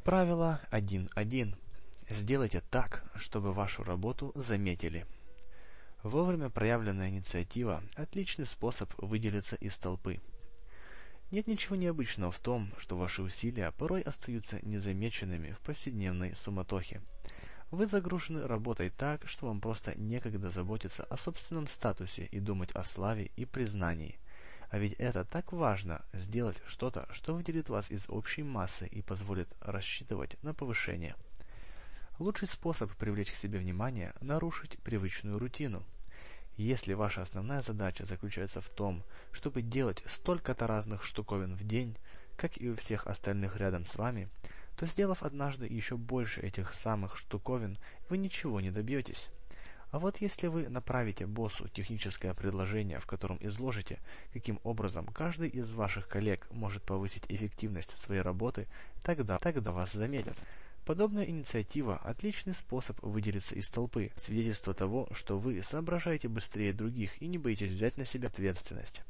Правило 1.1. Сделайте так, чтобы вашу работу заметили. Вовремя проявленная инициатива – отличный способ выделиться из толпы. Нет ничего необычного в том, что ваши усилия порой остаются незамеченными в повседневной суматохе. Вы загружены работой так, что вам просто некогда заботиться о собственном статусе и думать о славе и признании. А ведь это так важно – сделать что-то, что выделит вас из общей массы и позволит рассчитывать на повышение. Лучший способ привлечь к себе внимание – нарушить привычную рутину. Если ваша основная задача заключается в том, чтобы делать столько-то разных штуковин в день, как и у всех остальных рядом с вами, то, сделав однажды еще больше этих самых штуковин, вы ничего не добьетесь. А вот если вы направите боссу техническое предложение, в котором изложите, каким образом каждый из ваших коллег может повысить эффективность своей работы, тогда вас заметят. Подобная инициатива – отличный способ выделиться из толпы, свидетельство того, что вы соображаете быстрее других и не боитесь взять на себя ответственность.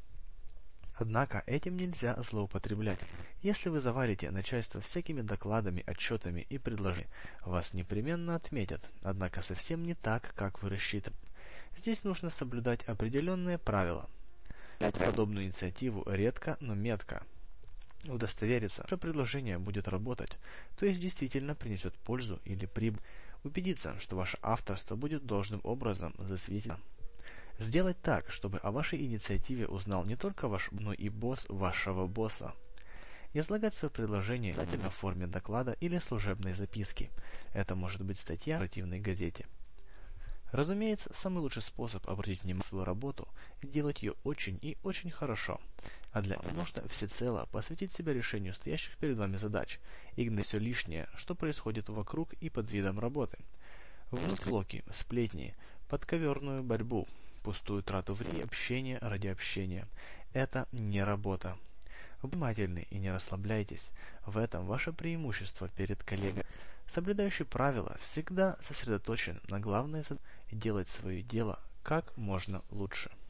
Однако этим нельзя злоупотреблять. Если вы завалите начальство всякими докладами, отчетами и предложениями, вас непременно отметят, однако совсем не так, как вы рассчитывали. Здесь нужно соблюдать определенные правила. Подобную инициативу редко, но метко. Удостовериться, что предложение будет работать, то есть действительно принесет пользу или прибыль. Убедиться, что ваше авторство будет должным образом засветиться. Сделать так, чтобы о вашей инициативе узнал не только ваш, но и босс вашего босса. Излагать свое предложение в форме доклада или служебной записки. Это может быть статья в корпоративной газете. Разумеется, самый лучший способ обратить внимание на свою работу – делать ее очень и очень хорошо. А для этого нужно всецело посвятить себя решению стоящих перед вами задач, игнорируя все лишнее, что происходит вокруг и под видом работы. Склоки, сплетни, подковерную борьбу, пустую трату времени, общение ради общения – это не работа. Будьте внимательны и не расслабляйтесь. В этом ваше преимущество перед коллегами. Соблюдающий правила всегда сосредоточен на главной задаче – делать свое дело как можно лучше.